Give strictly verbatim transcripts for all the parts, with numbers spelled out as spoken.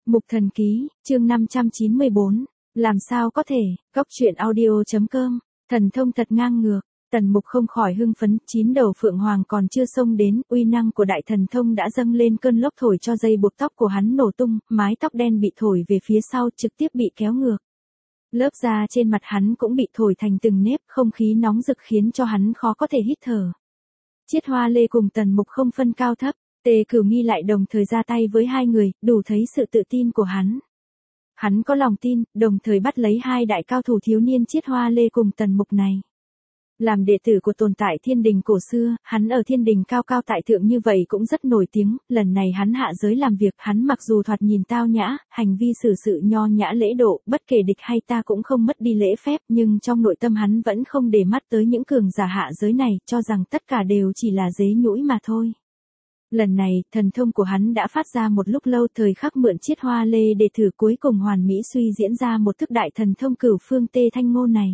Mục Thần Ký, chương năm trăm chín mươi bốn, làm sao có thể, góc truyện audio.com, thần thông thật ngang ngược, Tần Mục không khỏi hưng phấn, chín đầu phượng hoàng còn chưa xông đến, uy năng của đại thần thông đã dâng lên cơn lốc thổi cho dây buộc tóc của hắn nổ tung, mái tóc đen bị thổi về phía sau trực tiếp bị kéo ngược. Lớp da trên mặt hắn cũng bị thổi thành từng nếp, không khí nóng rực khiến cho hắn khó có thể hít thở. Chiết Hoa Lê cùng Tần Mục không phân cao thấp, Tề Cửu Nghi lại đồng thời ra tay với hai người, đủ thấy sự tự tin của hắn. Hắn có lòng tin, đồng thời bắt lấy hai đại cao thủ thiếu niên Chiết Hoa Lê cùng Tần Mục này. Làm đệ tử của tồn tại thiên đình cổ xưa, hắn ở thiên đình cao cao tại thượng như vậy cũng rất nổi tiếng, lần này hắn hạ giới làm việc, hắn mặc dù thoạt nhìn tao nhã, hành vi xử sự nho nhã lễ độ, bất kể địch hay ta cũng không mất đi lễ phép, nhưng trong nội tâm hắn vẫn không để mắt tới những cường giả hạ giới này, cho rằng tất cả đều chỉ là dế nhũi mà thôi. Lần này, thần thông của hắn đã phát ra một lúc lâu, thời khắc mượn Chiết Hoa Lê để thử cuối cùng hoàn mỹ suy diễn ra một thức đại thần thông cửu phương tê thanh ngô này.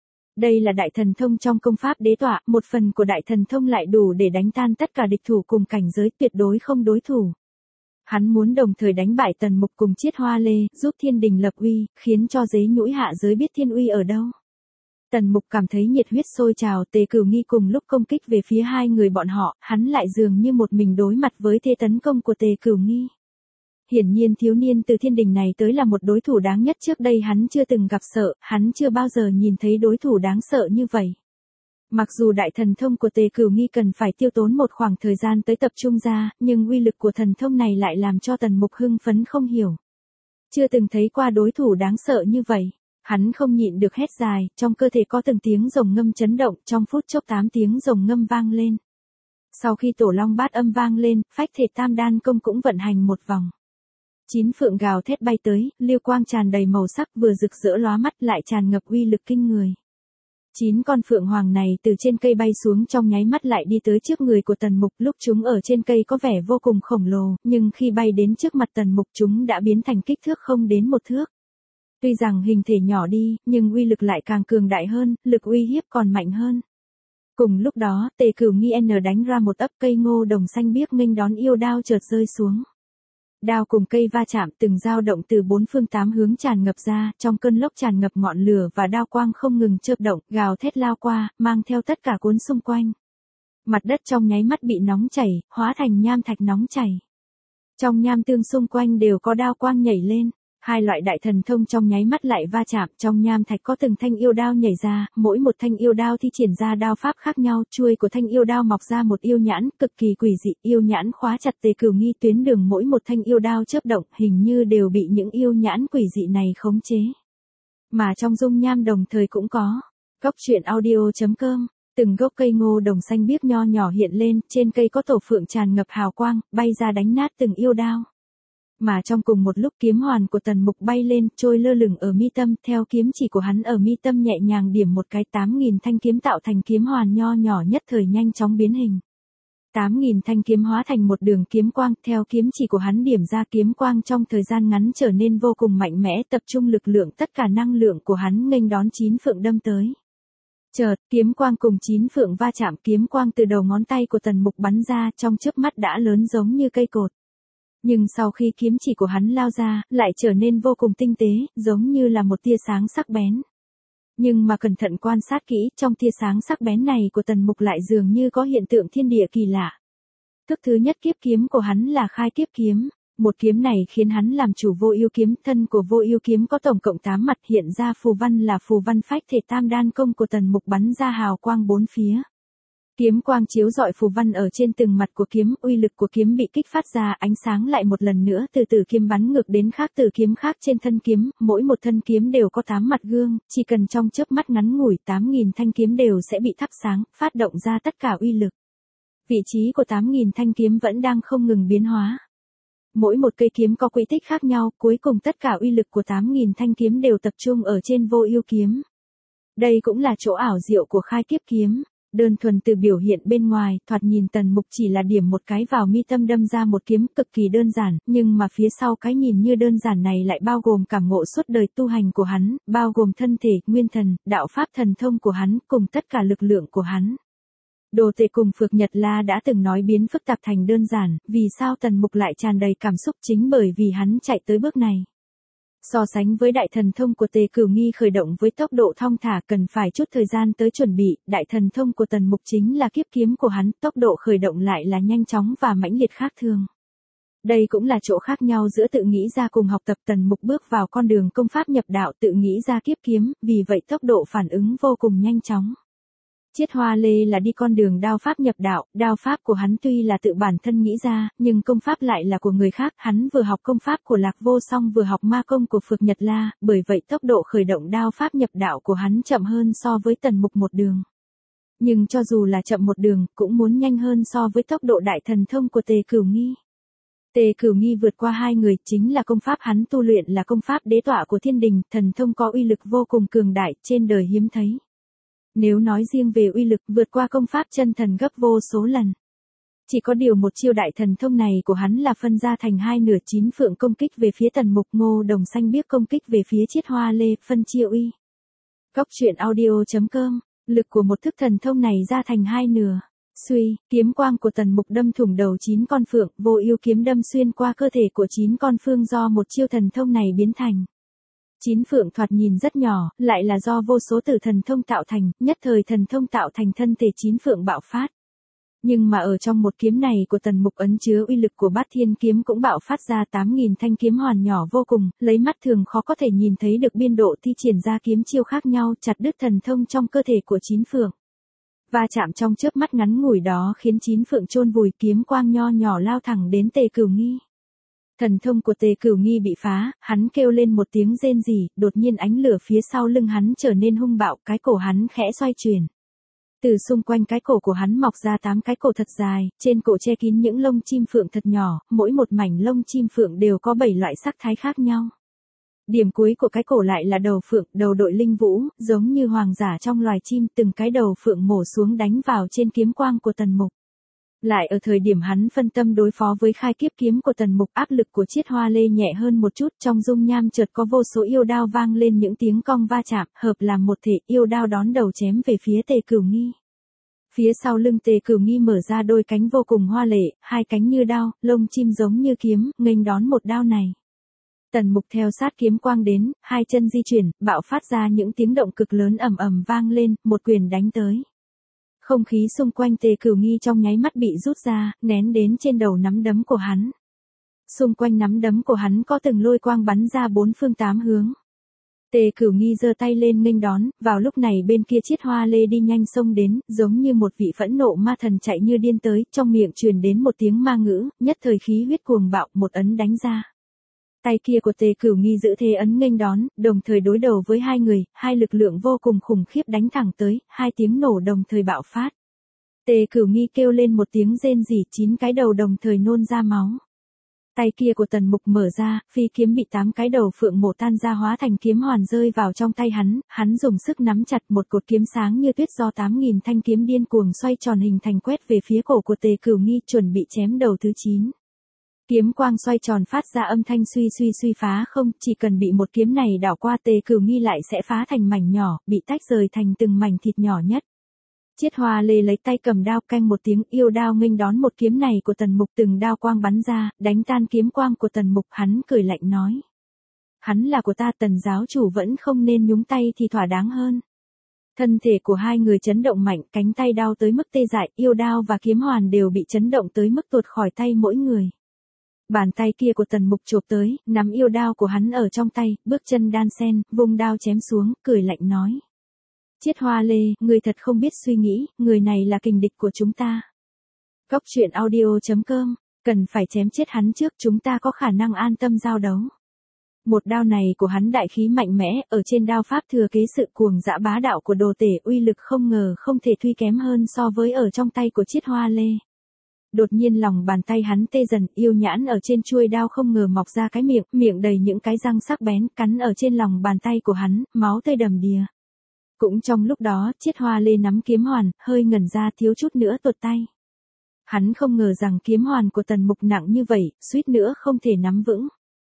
Đây là đại thần thông trong công pháp đế tọa, một phần của đại thần thông lại đủ để đánh tan tất cả địch thủ cùng cảnh giới, tuyệt đối không đối thủ. Hắn muốn đồng thời đánh bại Tần Mục cùng Chiết Hoa Lê, giúp thiên đình lập uy, khiến cho dế nhũi hạ giới biết thiên uy ở đâu. Tần Mục cảm thấy nhiệt huyết sôi trào, Tề Cửu Nghi cùng lúc công kích về phía hai người bọn họ, hắn lại dường như một mình đối mặt với thế tấn công của Tề Cửu Nghi. Hiển nhiên thiếu niên từ thiên đình này tới là một đối thủ đáng nhất, trước đây hắn chưa từng gặp sợ, hắn chưa bao giờ nhìn thấy đối thủ đáng sợ như vậy. Mặc dù đại thần thông của Tề Cửu Nghi cần phải tiêu tốn một khoảng thời gian tới tập trung ra, nhưng uy lực của thần thông này lại làm cho Tần Mục hưng phấn không hiểu. Chưa từng thấy qua đối thủ đáng sợ như vậy. Hắn không nhịn được hét dài, trong cơ thể có từng tiếng rồng ngâm chấn động, trong phút chốc tám tiếng rồng ngâm vang lên. Sau khi tổ long bát âm vang lên, phách thể tam đan công cũng vận hành một vòng. Chín phượng gào thét bay tới, lưu quang tràn đầy màu sắc, vừa rực rỡ lóa mắt lại tràn ngập uy lực kinh người. Chín con phượng hoàng này từ trên cây bay xuống trong nháy mắt lại đi tới trước người của Tần Mục, lúc chúng ở trên cây có vẻ vô cùng khổng lồ, nhưng khi bay đến trước mặt Tần Mục chúng đã biến thành kích thước không đến một thước. Tuy rằng hình thể nhỏ đi, nhưng uy lực lại càng cường đại hơn, lực uy hiếp còn mạnh hơn. Cùng lúc đó, Tề Cửu Nghi N đánh ra một ấp cây ngô đồng xanh biếc nghênh đón yêu đao chợt rơi xuống. Đao cùng cây va chạm, từng dao động từ bốn phương tám hướng tràn ngập ra, trong cơn lốc tràn ngập ngọn lửa và đao quang không ngừng chớp động, gào thét lao qua, mang theo tất cả cuốn xung quanh. Mặt đất trong nháy mắt bị nóng chảy, hóa thành nham thạch nóng chảy. Trong nham tương xung quanh đều có đao quang nhảy lên. Hai loại đại thần thông trong nháy mắt lại va chạm, trong nham thạch có từng thanh yêu đao nhảy ra, mỗi một thanh yêu đao thi triển ra đao pháp khác nhau, chuôi của thanh yêu đao mọc ra một yêu nhãn, cực kỳ quỷ dị, yêu nhãn khóa chặt Tề Cửu Nghi, tuyến đường mỗi một thanh yêu đao chớp động, hình như đều bị những yêu nhãn quỷ dị này khống chế. Mà trong dung nham đồng thời cũng có, góc truyện audio.com, từng gốc cây ngô đồng xanh biếc nho nhỏ hiện lên, trên cây có tổ phượng tràn ngập hào quang, bay ra đánh nát từng yêu đao. Mà trong cùng một lúc kiếm hoàn của Tần Mục bay lên, trôi lơ lửng ở mi tâm, theo kiếm chỉ của hắn ở mi tâm nhẹ nhàng điểm một cái, tám nghìn thanh kiếm tạo thành kiếm hoàn nho nhỏ nhất thời nhanh chóng biến hình. tám nghìn thanh kiếm hóa thành một đường kiếm quang, theo kiếm chỉ của hắn điểm ra, kiếm quang trong thời gian ngắn trở nên vô cùng mạnh mẽ, tập trung lực lượng tất cả năng lượng của hắn nghênh đón chín phượng đâm tới. Chợt, kiếm quang cùng chín phượng va chạm, kiếm quang từ đầu ngón tay của Tần Mục bắn ra, trong chớp mắt đã lớn giống như cây cột. Nhưng sau khi kiếm chỉ của hắn lao ra, lại trở nên vô cùng tinh tế, giống như là một tia sáng sắc bén. Nhưng mà cẩn thận quan sát kỹ, trong tia sáng sắc bén này của Tần Mục lại dường như có hiện tượng thiên địa kỳ lạ. Thức thứ nhất kiếp kiếm của hắn là khai kiếp kiếm. Một kiếm này khiến hắn làm chủ vô ưu kiếm, thân của vô ưu kiếm có tổng cộng tám mặt, hiện ra phù văn là phù văn phách thể tam đan công của Tần Mục bắn ra hào quang bốn phía. Kiếm quang chiếu rọi phù văn ở trên từng mặt của kiếm, uy lực của kiếm bị kích phát ra, ánh sáng lại một lần nữa từ từ kiếm bắn ngược đến khác từ kiếm khác trên thân kiếm, mỗi một thân kiếm đều có tám mặt gương, chỉ cần trong chớp mắt ngắn ngủi, tám nghìn thanh kiếm đều sẽ bị thắp sáng, phát động ra tất cả uy lực. Vị trí của tám nghìn thanh kiếm vẫn đang không ngừng biến hóa. Mỗi một cây kiếm có quỹ tích khác nhau, cuối cùng tất cả uy lực của tám nghìn thanh kiếm đều tập trung ở trên vô ưu kiếm. Đây cũng là chỗ ảo diệu của khai kiếp kiếm. Đơn thuần từ biểu hiện bên ngoài, thoạt nhìn Tần Mục chỉ là điểm một cái vào mi tâm đâm ra một kiếm, cực kỳ đơn giản, nhưng mà phía sau cái nhìn như đơn giản này lại bao gồm cảm ngộ suốt đời tu hành của hắn, bao gồm thân thể, nguyên thần, đạo pháp thần thông của hắn, cùng tất cả lực lượng của hắn. Đồ Tể cùng Phược Nhật La đã từng nói biến phức tạp thành đơn giản, vì sao Tần Mục lại tràn đầy cảm xúc chính bởi vì hắn chạy tới bước này. So sánh với đại thần thông của Tề Cửu Nghi khởi động với tốc độ thong thả cần phải chút thời gian tới chuẩn bị, đại thần thông của Tần Mục chính là kiếp kiếm của hắn, tốc độ khởi động lại là nhanh chóng và mãnh liệt khác thường. Đây cũng là chỗ khác nhau giữa tự nghĩ ra cùng học tập. Tần Mục bước vào con đường công pháp nhập đạo tự nghĩ ra kiếp kiếm, vì vậy tốc độ phản ứng vô cùng nhanh chóng. Chiết Hoa Lê là đi con đường đao pháp nhập đạo, đao pháp của hắn tuy là tự bản thân nghĩ ra, nhưng công pháp lại là của người khác, hắn vừa học công pháp của Lạc Vô Song vừa học ma công của Phược Nhật La, bởi vậy tốc độ khởi động đao pháp nhập đạo của hắn chậm hơn so với Tần Mục một đường. Nhưng cho dù là chậm một đường, cũng muốn nhanh hơn so với tốc độ đại thần thông của Tề Cửu Nghi. Tề Cửu Nghi vượt qua hai người, chính là công pháp hắn tu luyện là công pháp đế tọa của thiên đình, thần thông có uy lực vô cùng cường đại, trên đời hiếm thấy. Nếu nói riêng về uy lực vượt qua công pháp chân thần gấp vô số lần. Chỉ có điều một chiêu đại thần thông này của hắn là phân ra thành hai nửa, chín phượng công kích về phía Tần Mục, Ngô Đồng Xanh Biếc công kích về phía Chiết Hoa Lê, phân chia uy. Góc truyện audio chấm com, lực của một thức thần thông này ra thành hai nửa. Suy, kiếm quang của Tần Mục đâm thủng đầu chín con phượng, vô ưu kiếm đâm xuyên qua cơ thể của chín con phương do một chiêu thần thông này biến thành. Chín phượng thoạt nhìn rất nhỏ, lại là do vô số tử thần thông tạo thành, nhất thời thần thông tạo thành thân thể chín phượng bạo phát. Nhưng mà ở trong một kiếm này của Tần Mục ấn chứa uy lực của Bát Thiên kiếm cũng bạo phát ra tám nghìn thanh kiếm hoàn nhỏ vô cùng, lấy mắt thường khó có thể nhìn thấy được biên độ thi triển ra kiếm chiêu khác nhau, chặt đứt thần thông trong cơ thể của chín phượng. Va chạm trong chớp mắt ngắn ngủi đó khiến chín phượng chôn vùi, kiếm quang nho nhỏ lao thẳng đến Tề Cửu Nghi. Thần thông của Tề Cửu Nghi bị phá, hắn kêu lên một tiếng rên rỉ, đột nhiên ánh lửa phía sau lưng hắn trở nên hung bạo, cái cổ hắn khẽ xoay chuyển. Từ xung quanh cái cổ của hắn mọc ra tám cái cổ thật dài, trên cổ che kín những lông chim phượng thật nhỏ, mỗi một mảnh lông chim phượng đều có bảy loại sắc thái khác nhau. Điểm cuối của cái cổ lại là đầu phượng, đầu đội linh vũ, giống như hoàng giả trong loài chim, từng cái đầu phượng mổ xuống đánh vào trên kiếm quang của Tần Mục. Lại ở thời điểm hắn phân tâm đối phó với khai kiếp kiếm của Tần Mục, áp lực của Chiết Hoa Lê nhẹ hơn một chút, trong dung nham chợt có vô số yêu đao vang lên những tiếng cong va chạm, hợp làm một thể, yêu đao đón đầu chém về phía Tề Cửu Nghi. Phía sau lưng Tề Cửu Nghi mở ra đôi cánh vô cùng hoa lệ, hai cánh như đao, lông chim giống như kiếm, nghênh đón một đao này. Tần Mục theo sát kiếm quang đến, hai chân di chuyển, bạo phát ra những tiếng động cực lớn ầm ầm vang lên, một quyền đánh tới. Không khí xung quanh Tề Cửu Nghi trong nháy mắt bị rút ra, nén đến trên đầu nắm đấm của hắn. Xung quanh nắm đấm của hắn có từng lôi quang bắn ra bốn phương tám hướng. Tề Cửu Nghi giơ tay lên nghênh đón, vào lúc này bên kia Chiết Hoa Lê đi nhanh xông đến, giống như một vị phẫn nộ ma thần chạy như điên tới, trong miệng truyền đến một tiếng ma ngữ, nhất thời khí huyết cuồng bạo, một ấn đánh ra. Tay kia của Tề Cửu Nghi giữ thế ấn nghênh đón, đồng thời đối đầu với hai người, hai lực lượng vô cùng khủng khiếp đánh thẳng tới, hai tiếng nổ đồng thời bạo phát. Tề Cửu Nghi kêu lên một tiếng rên rỉ, chín cái đầu đồng thời nôn ra máu. Tay kia của Tần Mục mở ra, phi kiếm bị tám cái đầu phượng mổ tan ra hóa thành kiếm hoàn rơi vào trong tay hắn, hắn dùng sức nắm chặt một cột kiếm sáng như tuyết do tám nghìn thanh kiếm điên cuồng xoay tròn hình thành quét về phía cổ của Tề Cửu Nghi, chuẩn bị chém đầu thứ chín. Kiếm quang xoay tròn phát ra âm thanh suy suy suy phá không, chỉ cần bị một kiếm này đảo qua Tề Cửu Nghi lại sẽ phá thành mảnh nhỏ, bị tách rời thành từng mảnh thịt nhỏ nhất. Chiết Hoa Lê lấy tay cầm đao, canh một tiếng, yêu đao nghênh đón một kiếm này của Tần Mục, từng đao quang bắn ra, đánh tan kiếm quang của Tần Mục, hắn cười lạnh nói. Hắn là của ta, Tần giáo chủ vẫn không nên nhúng tay thì thỏa đáng hơn. Thân thể của hai người chấn động mạnh, cánh tay đau tới mức tê dại, yêu đao và kiếm hoàn đều bị chấn động tới mức tuột khỏi tay mỗi người. Bàn tay kia của Tần Mục chộp tới, nắm yêu đao của hắn ở trong tay, bước chân đan sen, vung đao chém xuống, cười lạnh nói. Chiết Hoa Lê, người thật không biết suy nghĩ, người này là kình địch của chúng ta. Góc truyện audio chấm com, cần phải chém chết hắn trước chúng ta có khả năng an tâm giao đấu. Một đao này của hắn đại khí mạnh mẽ, ở trên đao pháp thừa kế sự cuồng dã bá đạo của Đồ Tể, uy lực không ngờ không thể thuy kém hơn so với ở trong tay của Chiết Hoa Lê. Đột nhiên lòng bàn tay hắn tê dần, yêu nhãn ở trên chuôi đao không ngờ mọc ra cái miệng, miệng đầy những cái răng sắc bén, cắn ở trên lòng bàn tay của hắn, máu tươi đầm đìa. Cũng trong lúc đó, Chiết Hoa Lê nắm kiếm hoàn, hơi ngẩn ra, thiếu chút nữa tuột tay. Hắn không ngờ rằng kiếm hoàn của Tần Mục nặng như vậy, suýt nữa không thể nắm vững.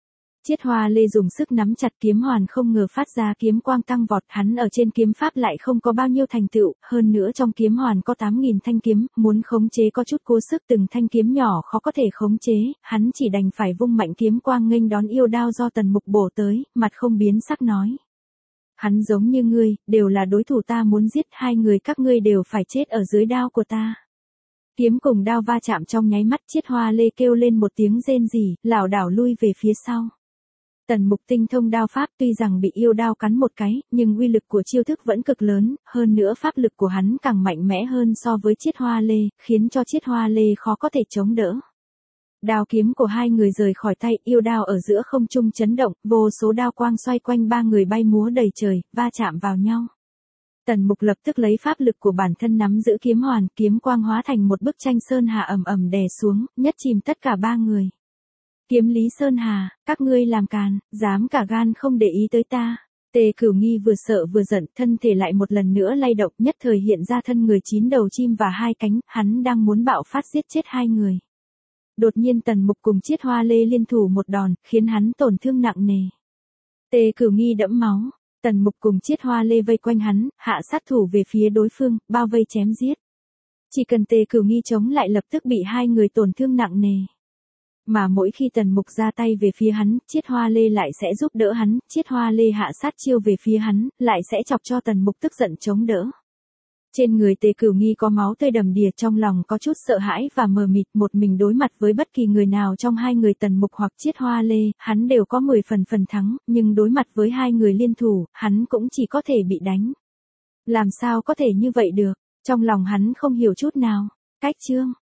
Chiết Hoa Lê dùng sức nắm chặt kiếm hoàn không ngờ phát ra kiếm quang tăng vọt, hắn ở trên kiếm pháp lại không có bao nhiêu thành tựu, hơn nữa trong kiếm hoàn có tám nghìn thanh kiếm, muốn khống chế có chút cố sức, từng thanh kiếm nhỏ khó có thể khống chế, hắn chỉ đành phải vung mạnh kiếm quang nghênh đón yêu đao do Tần Mục bổ tới, mặt không biến sắc nói. Hắn giống như ngươi, đều là đối thủ ta muốn giết, hai người các ngươi đều phải chết ở dưới đao của ta. Kiếm cùng đao va chạm trong nháy mắt, Chiết Hoa Lê kêu lên một tiếng rên rỉ, lảo đảo lui về phía sau. Tần Mục tinh thông đao pháp, tuy rằng bị yêu đao cắn một cái, nhưng uy lực của chiêu thức vẫn cực lớn, hơn nữa pháp lực của hắn càng mạnh mẽ hơn so với Chiết Hoa Lê, khiến cho Chiết Hoa Lê khó có thể chống đỡ. Đao kiếm của hai người rời khỏi tay, yêu đao ở giữa không trung chấn động, vô số đao quang xoay quanh ba người bay múa đầy trời, va chạm vào nhau. Tần Mục lập tức lấy pháp lực của bản thân nắm giữ kiếm hoàn, kiếm quang hóa thành một bức tranh sơn hà ầm ầm đè xuống, nhất chìm tất cả ba người. Kiếm Lý Sơn Hà, các ngươi làm càn, dám cả gan không để ý tới ta. Tề Cửu Nghi vừa sợ vừa giận, thân thể lại một lần nữa lay động, nhất thời hiện ra thân người chín đầu chim và hai cánh, hắn đang muốn bạo phát giết chết hai người. Đột nhiên Tần Mục cùng Chiết Hoa Lê liên thủ một đòn, khiến hắn tổn thương nặng nề. Tề Cửu Nghi đẫm máu, Tần Mục cùng Chiết Hoa Lê vây quanh hắn, hạ sát thủ về phía đối phương, bao vây chém giết. Chỉ cần Tề Cửu Nghi chống lại lập tức bị hai người tổn thương nặng nề. Mà mỗi khi Tần Mục ra tay về phía hắn, Chiết Hoa Lê lại sẽ giúp đỡ hắn, Chiết Hoa Lê hạ sát chiêu về phía hắn, lại sẽ chọc cho Tần Mục tức giận chống đỡ. Trên người Tề Cửu Nghi có máu tươi đầm đìa, trong lòng có chút sợ hãi và mờ mịt, một mình đối mặt với bất kỳ người nào trong hai người Tần Mục hoặc Chiết Hoa Lê, hắn đều có mười phần phần thắng, nhưng đối mặt với hai người liên thủ, hắn cũng chỉ có thể bị đánh. Làm sao có thể như vậy được, trong lòng hắn không hiểu chút nào. Cách chương